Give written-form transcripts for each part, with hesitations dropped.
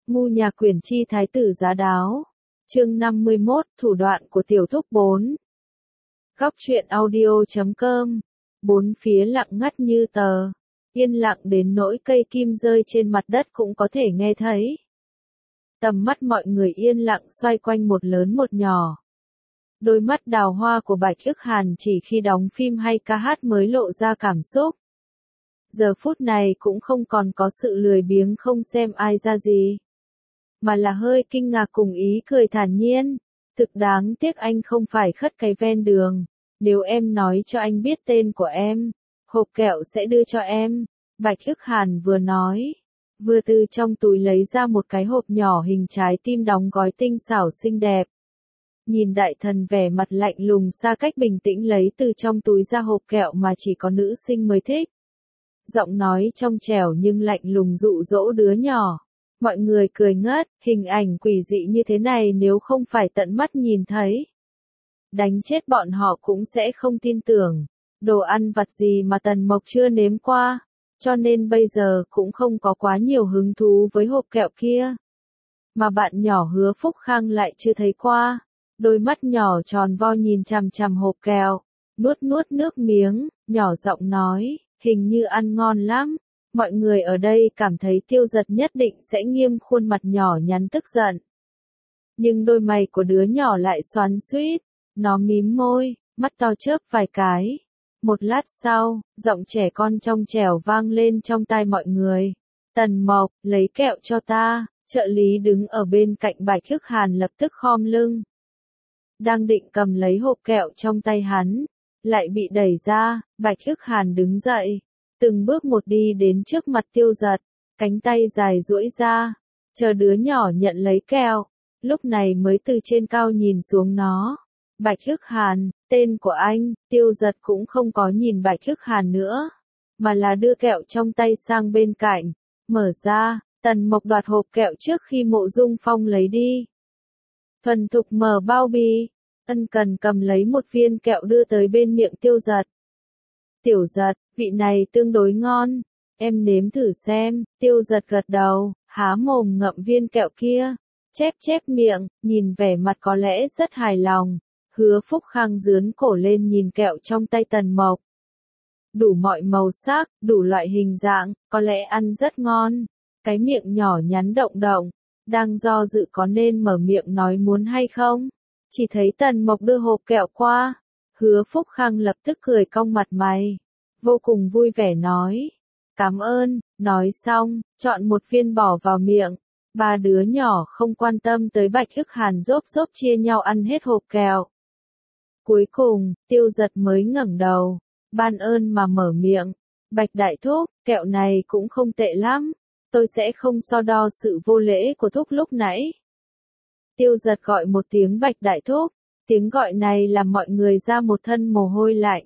Ngu nhà quyển chi thái tử giá đáo. Chương 51, thủ đoạn của tiểu thúc 4. Góc truyện audio.com. Bốn phía lặng ngắt như tờ, yên lặng đến nỗi cây kim rơi trên mặt đất cũng có thể nghe thấy. Tầm mắt mọi người yên lặng xoay quanh một lớn một nhỏ. Đôi mắt đào hoa của Bạch Ức Hàn chỉ khi đóng phim hay ca hát mới lộ ra cảm xúc. Giờ phút này cũng không còn có sự lười biếng không xem ai ra gì, mà là hơi kinh ngạc cùng ý cười thản nhiên. Thực đáng tiếc anh không phải khất cái ven đường. Nếu em nói cho anh biết tên của em, hộp kẹo sẽ đưa cho em. Bạch Ức Hàn vừa nói, vừa từ trong túi lấy ra một cái hộp nhỏ hình trái tim đóng gói tinh xảo xinh đẹp. Nhìn đại thần vẻ mặt lạnh lùng xa cách bình tĩnh lấy từ trong túi ra hộp kẹo mà chỉ có nữ sinh mới thích. Giọng nói trong trẻo nhưng lạnh lùng dụ dỗ đứa nhỏ. Mọi người cười ngất, hình ảnh quỷ dị như thế này nếu không phải tận mắt nhìn thấy, đánh chết bọn họ cũng sẽ không tin tưởng. Đồ ăn vặt gì mà Tần Mộc chưa nếm qua, cho nên bây giờ cũng không có quá nhiều hứng thú với hộp kẹo kia. Mà bạn nhỏ Hứa Phúc Khang lại chưa thấy qua, đôi mắt nhỏ tròn vo nhìn chằm chằm hộp kẹo, nuốt nước miếng, nhỏ giọng nói, hình như ăn ngon lắm. Mọi người ở đây cảm thấy Tiêu Giật nhất định sẽ nghiêm khuôn mặt nhỏ nhắn tức giận. Nhưng đôi mày của đứa nhỏ lại xoắn xuýt, nó mím môi, mắt to chớp vài cái. Một lát sau, giọng trẻ con trong trẻo vang lên trong tai mọi người. Tần Mộc, lấy kẹo cho ta. Trợ lý đứng ở bên cạnh Bạch Ức Hàn lập tức khom lưng. Đang định cầm lấy hộp kẹo trong tay hắn, lại bị đẩy ra. Bạch Ức Hàn đứng dậy, từng bước một đi đến trước mặt Tiêu Giật, cánh tay dài duỗi ra, chờ đứa nhỏ nhận lấy kẹo, lúc này mới từ trên cao nhìn xuống nó. Bạch Ức Hàn, tên của anh. Tiêu Giật cũng không có nhìn Bạch Ức Hàn nữa, mà là đưa kẹo trong tay sang bên cạnh, mở ra. Tần Mộc đoạt hộp kẹo trước khi Mộ Dung Phong lấy đi. Thuần thục mở bao bì, ân cần cầm lấy một viên kẹo đưa tới bên miệng Tiêu Giật. Tiểu Giật, vị này tương đối ngon, em nếm thử xem. Tiêu Giật gật đầu, há mồm ngậm viên kẹo kia, chép miệng, nhìn vẻ mặt có lẽ rất hài lòng. Hứa Phúc Khang dướn cổ lên nhìn kẹo trong tay Tần Mộc. Đủ mọi màu sắc, đủ loại hình dạng, có lẽ ăn rất ngon. Cái miệng nhỏ nhắn động động, đang do dự có nên mở miệng nói muốn hay không. Chỉ thấy Tần Mộc đưa hộp kẹo qua. Hứa Phúc Khang lập tức cười cong mặt mày, vô cùng vui vẻ nói, cảm ơn. Nói xong, chọn một viên bỏ vào miệng. Ba đứa nhỏ không quan tâm tới Bạch Ức Hàn rốp chia nhau ăn hết hộp kẹo. Cuối cùng, Tiêu Giật mới ngẩng đầu, ban ơn mà mở miệng, Bạch đại thúc, kẹo này cũng không tệ lắm, tôi sẽ không so đo sự vô lễ của thúc lúc nãy. Tiêu Giật gọi một tiếng Bạch đại thúc. Tiếng gọi này làm mọi người ra một thân mồ hôi lạnh.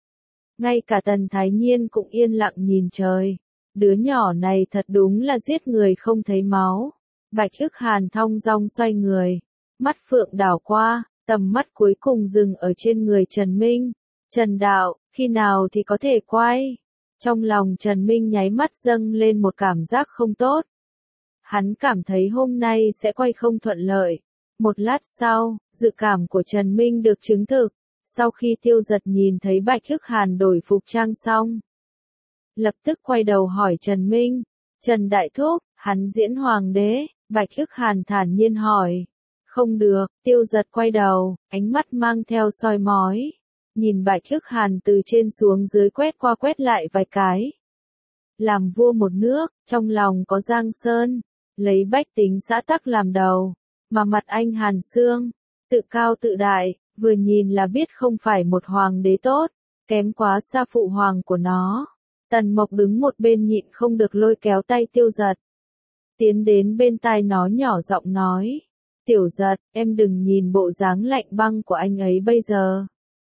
Ngay cả Tần Thái Nhiên cũng yên lặng nhìn trời. Đứa nhỏ này thật đúng là giết người không thấy máu. Bạch Ức Hàn thong dong xoay người, mắt phượng đảo qua, tầm mắt cuối cùng dừng ở trên người Trần Minh. Trần đạo, khi nào thì có thể quay? Trong lòng Trần Minh nháy mắt dâng lên một cảm giác không tốt. Hắn cảm thấy hôm nay sẽ quay không thuận lợi. Một lát sau, dự cảm của Trần Minh được chứng thực. Sau khi Tiêu Giật nhìn thấy Bạch Ức Hàn đổi phục trang xong, lập tức quay đầu hỏi Trần Minh, Trần đại thúc, hắn diễn hoàng đế. Bạch Ức Hàn thản nhiên hỏi, không được. Tiêu Giật quay đầu, ánh mắt mang theo soi mói, nhìn Bạch Ức Hàn từ trên xuống dưới quét qua quét lại vài cái. Làm vua một nước, trong lòng có Giang Sơn, lấy bách tính xã tắc làm đầu. Mà mặt anh Hàn Sương, tự cao tự đại, vừa nhìn là biết không phải một hoàng đế tốt, kém quá xa phụ hoàng của nó. Tần Mộc đứng một bên nhịn không được lôi kéo tay Tiêu Giật, tiến đến bên tai nó nhỏ giọng nói, Tiểu Giật, em đừng nhìn bộ dáng lạnh băng của anh ấy bây giờ.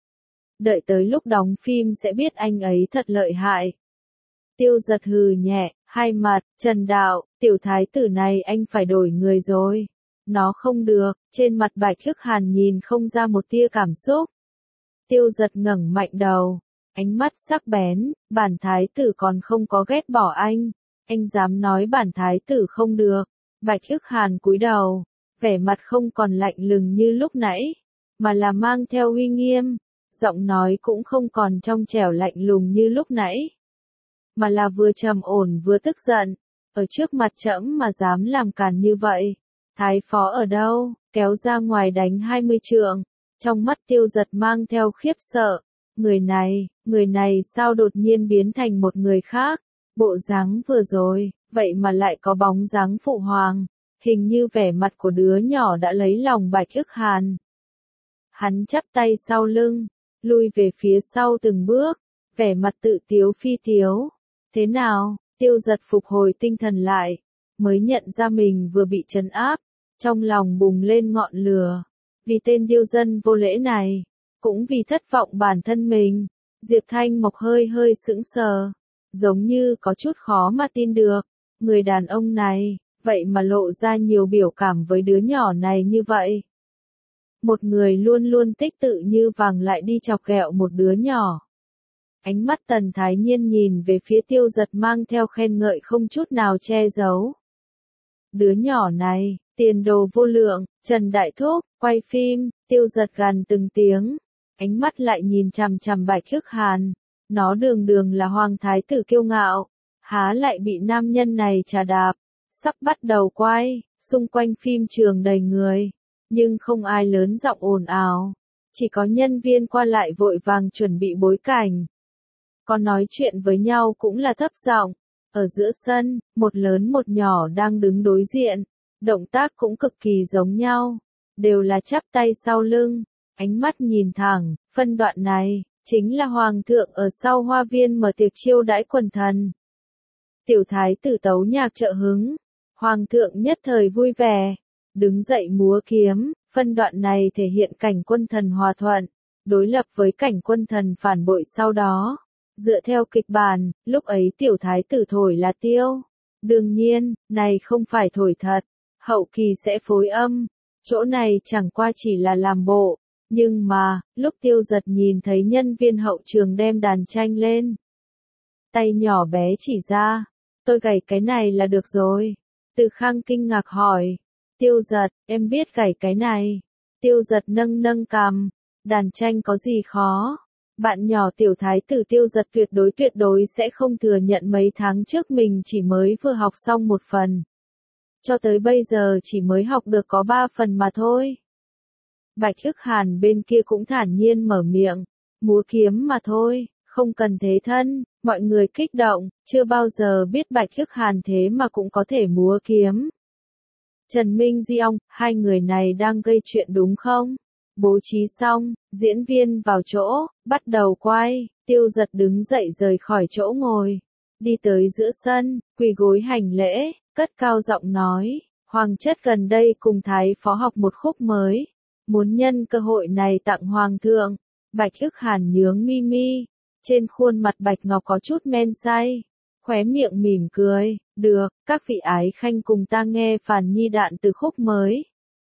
Đợi tới lúc đóng phim sẽ biết anh ấy thật lợi hại. Tiêu Giật hừ nhẹ, hai mặt, Trần đạo, tiểu thái tử này anh phải đổi người rồi. Nó không được. Trên mặt Bạch Ức Hàn nhìn không ra một tia cảm xúc. Tiêu Giật ngẩng mạnh đầu, ánh mắt sắc bén, bản thái tử còn không có ghét bỏ anh dám nói bản thái tử không được, Bạch Ức Hàn cúi đầu, vẻ mặt không còn lạnh lùng như lúc nãy, mà là mang theo uy nghiêm, giọng nói cũng không còn trong trẻo lạnh lùng như lúc nãy, mà là vừa trầm ổn vừa tức giận, ở trước mặt trẫm mà dám làm càn như vậy, thái phó ở đâu, kéo ra ngoài đánh 20 trượng, trong mắt Tiêu Giật mang theo khiếp sợ, người này sao đột nhiên biến thành một người khác, bộ dáng vừa rồi, vậy mà lại có bóng dáng phụ hoàng, hình như vẻ mặt của đứa nhỏ đã lấy lòng Bạch Ức Hàn. Hắn chắp tay sau lưng, lui về phía sau từng bước, vẻ mặt tự tiếu phi tiếu. Thế nào? Tiêu Giật phục hồi tinh thần lại, mới nhận ra mình vừa bị trấn áp, trong lòng bùng lên ngọn lửa. Vì tên điêu dân vô lễ này, cũng vì thất vọng bản thân mình, Diệp Thanh Mộc hơi hơi sững sờ, giống như có chút khó mà tin được, người đàn ông này, vậy mà lộ ra nhiều biểu cảm với đứa nhỏ này như vậy. Một người luôn luôn tích tự như vàng lại đi chọc ghẹo một đứa nhỏ. Ánh mắt Tần Thái Nhiên nhìn về phía Tiêu Giật mang theo khen ngợi không chút nào che giấu. Đứa nhỏ này, tiền đồ vô lượng, Trần Đại Thúc, quay phim, Tiêu Giật gằn từng tiếng, ánh mắt lại nhìn chằm chằm Bạch Ức Hàn, nó đường đường là hoàng thái tử kiêu ngạo, há lại bị nam nhân này trà đạp, sắp bắt đầu quay, xung quanh phim trường đầy người, nhưng không ai lớn giọng ồn ào, chỉ có nhân viên qua lại vội vàng chuẩn bị bối cảnh. Còn nói chuyện với nhau cũng là thấp giọng. Ở giữa sân, một lớn một nhỏ đang đứng đối diện, động tác cũng cực kỳ giống nhau, đều là chắp tay sau lưng, ánh mắt nhìn thẳng, phân đoạn này, chính là hoàng thượng ở sau hoa viên mở tiệc chiêu đãi quần thần. Tiểu thái tử tấu nhạc trợ hứng, hoàng thượng nhất thời vui vẻ, đứng dậy múa kiếm, phân đoạn này thể hiện cảnh quân thần hòa thuận, đối lập với cảnh quân thần phản bội sau đó. Dựa theo kịch bản, lúc ấy tiểu thái tử thổi là tiêu. Đương nhiên, này không phải thổi thật, hậu kỳ sẽ phối âm, chỗ này chẳng qua chỉ là làm bộ, nhưng mà, lúc Tiêu Giật nhìn thấy nhân viên hậu trường đem đàn tranh lên. Tay nhỏ bé chỉ ra, tôi gảy cái này là được rồi. Từ Khang kinh ngạc hỏi, Tiêu Giật, em biết gảy cái này. Tiêu Giật nâng nâng cằm, đàn tranh có gì khó. Bạn nhỏ tiểu thái tử Tiêu Giật tuyệt đối sẽ không thừa nhận mấy tháng trước mình chỉ mới vừa học xong một phần. Cho tới bây giờ chỉ mới học được có 3 phần mà thôi. Bạch Ức Hàn bên kia cũng thản nhiên mở miệng, múa kiếm mà thôi, không cần thế thân, mọi người kích động, chưa bao giờ biết Bạch Ức Hàn thế mà cũng có thể múa kiếm. Trần Minh Di Ông, hai người này đang gây chuyện đúng không? Bố trí xong, diễn viên vào chỗ, bắt đầu quay, Tiêu Giật đứng dậy rời khỏi chỗ ngồi, đi tới giữa sân, quỳ gối hành lễ, cất cao giọng nói, Hoàng chất gần đây cùng Thái phó học một khúc mới, muốn nhân cơ hội này tặng Hoàng thượng. Bạch Ức Hàn nhướng mi mi, trên khuôn mặt Bạch Ngọc có chút men say, khóe miệng mỉm cười, được, các vị ái khanh cùng ta nghe Phàn Nhi đạn từ khúc mới.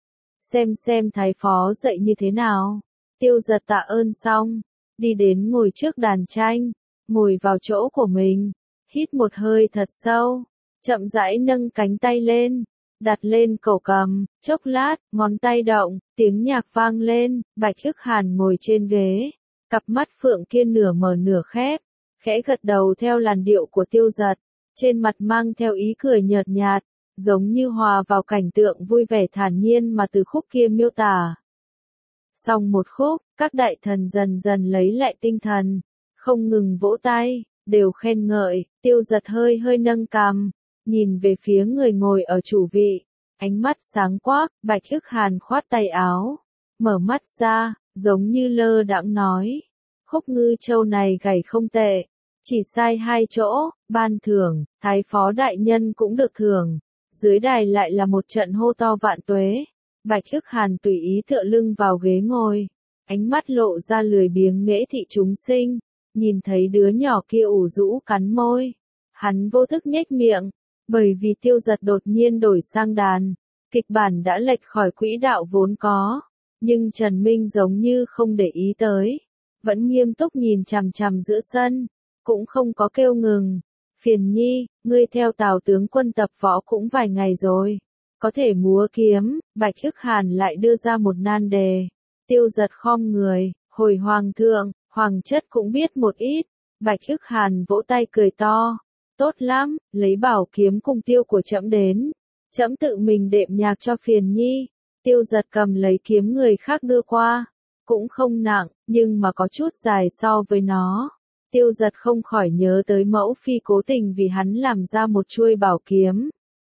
Xem thái phó dạy như thế nào. Tiêu Giật tạ ơn xong, đi đến ngồi trước đàn tranh, ngồi vào chỗ của mình, hít một hơi thật sâu, chậm rãi nâng cánh tay lên, đặt lên cổ cầm, chốc lát, ngón tay động, tiếng nhạc vang lên, Bạch Ức Hàn ngồi trên ghế, cặp mắt phượng kia nửa mở nửa khép, khẽ gật đầu theo làn điệu của Tiêu Giật, trên mặt mang theo ý cười nhợt nhạt, giống như hòa vào cảnh tượng vui vẻ thản nhiên mà từ khúc kia miêu tả. Xong một khúc, các đại thần dần dần lấy lại tinh thần, không ngừng vỗ tay, đều khen ngợi, Tiêu Giật hơi hơi nâng cằm, nhìn về phía người ngồi ở chủ vị, ánh mắt sáng quắc, Bạch Ức Hàn khoát tay áo, mở mắt ra, giống như lơ đãng nói, khúc Ngư Châu này gảy không tệ, chỉ sai 2 chỗ, ban thưởng, Thái phó đại nhân cũng được thưởng. Dưới đài lại là một trận hô to vạn tuế. Bạch Ức Hàn tùy ý tựa lưng vào ghế ngồi, ánh mắt lộ ra lười biếng nghễ thị chúng sinh, nhìn thấy đứa nhỏ kia ủ rũ cắn môi, hắn vô thức nhếch miệng, bởi vì Tiêu Giật đột nhiên đổi sang đàn, kịch bản đã lệch khỏi quỹ đạo vốn có, nhưng Trần Minh giống như không để ý tới, vẫn nghiêm túc nhìn chằm chằm giữa sân, cũng không có kêu ngừng. Phiền Nhi, ngươi theo Tào tướng quân tập võ cũng vài ngày rồi, có thể múa kiếm, Bạch Hức Hàn lại đưa ra một nan đề. Tiêu Giật khom người, hồi hoàng thượng, hoàng chất cũng biết một ít. Bạch Hức Hàn vỗ tay cười to. Tốt lắm, lấy bảo kiếm cùng tiêu của trẫm đến. Trẫm tự mình đệm nhạc cho phiền nhi. Tiêu Giật cầm lấy kiếm người khác đưa qua. Cũng không nặng, nhưng mà có chút dài so với nó. Tiêu Giật không khỏi nhớ tới mẫu phi cố tình vì hắn làm ra một chuôi bảo kiếm.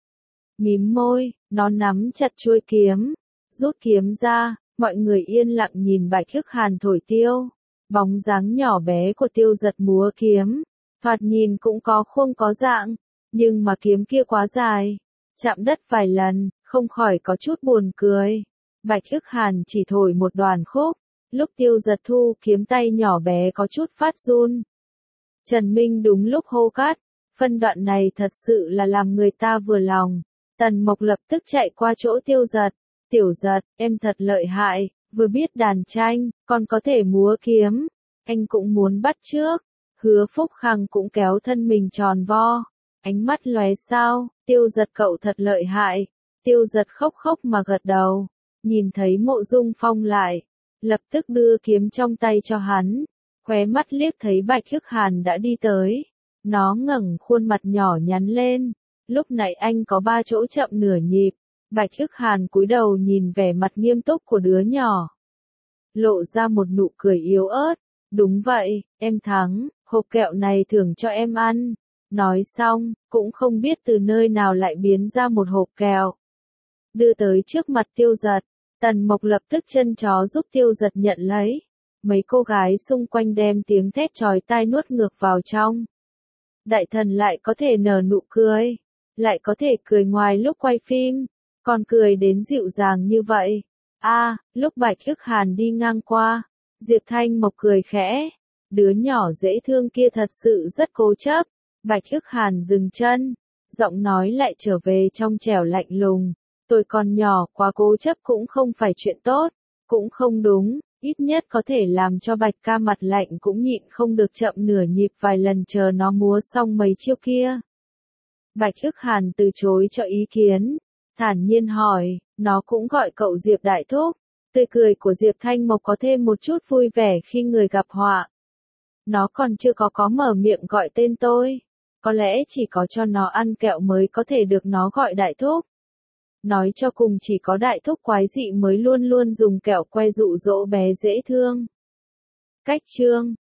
Mím môi, nó nắm chặt chuôi kiếm. Rút kiếm ra, mọi người yên lặng nhìn Bạch Hức Hàn thổi tiêu. Bóng dáng nhỏ bé của Tiêu Giật múa kiếm. Thoạt nhìn cũng có khuôn có dạng, nhưng mà kiếm kia quá dài. Chạm đất vài lần, không khỏi có chút buồn cười. Bạch Hức Hàn chỉ thổi một đoạn khúc. Lúc Tiêu Giật thu kiếm tay nhỏ bé có chút phát run. Trần Minh đúng lúc hô cắt. Phân đoạn này thật sự là làm người ta vừa lòng. Tần Mộc lập tức chạy qua chỗ Tiêu Giật. Tiểu Giật, em thật lợi hại, vừa biết đàn tranh, còn có thể múa kiếm. Anh cũng muốn bắt chước. Hứa Phúc Khang cũng kéo thân mình tròn vo. Ánh mắt lóe sao, Tiêu Giật cậu thật lợi hại. Tiêu Giật khóc khóc mà gật đầu. Nhìn thấy Mộ Dung Phong lại. Lập tức đưa kiếm trong tay cho hắn. Khóe mắt liếc thấy Bạch Hức Hàn đã đi tới. Nó ngẩng khuôn mặt nhỏ nhắn lên. Lúc nãy anh có 3 chỗ chậm nửa nhịp. Bạch Hức Hàn cúi đầu nhìn vẻ mặt nghiêm túc của đứa nhỏ. Lộ ra một nụ cười yếu ớt. Đúng vậy, em thắng, hộp kẹo này thưởng cho em ăn. Nói xong, cũng không biết từ nơi nào lại biến ra một hộp kẹo. Đưa tới trước mặt Tiêu Giật. Tần Mộc lập tức chân chó giúp Tiêu Giật nhận lấy. Mấy cô gái xung quanh đem tiếng thét chói tai nuốt ngược vào trong. Đại thần lại có thể nở nụ cười. Lại có thể cười ngoài lúc quay phim. Còn cười đến dịu dàng như vậy. Lúc Bạch Hức Hàn đi ngang qua. Diệp Thanh Mộc cười khẽ. Đứa nhỏ dễ thương kia thật sự rất cố chấp. Bạch Hức Hàn dừng chân. Giọng nói lại trở về trong trẻo lạnh lùng. Tôi còn nhỏ quá cố chấp cũng không phải chuyện tốt. Cũng không đúng. Ít nhất có thể làm cho Bạch ca mặt lạnh cũng nhịn không được chậm nửa nhịp vài lần chờ nó múa xong mấy chiêu kia. Bạch Hức Hàn từ chối cho ý kiến. Thản nhiên hỏi, nó cũng gọi cậu Diệp Đại Thúc. Tươi cười của Diệp Thanh Mộc có thêm một chút vui vẻ khi người gặp họa. Nó còn chưa có mở miệng gọi tên tôi. Có lẽ chỉ có cho nó ăn kẹo mới có thể được nó gọi Đại Thúc. Nói cho cùng chỉ có Đại Thúc quái dị mới luôn luôn dùng kẹo que dụ dỗ bé dễ thương. Cách chương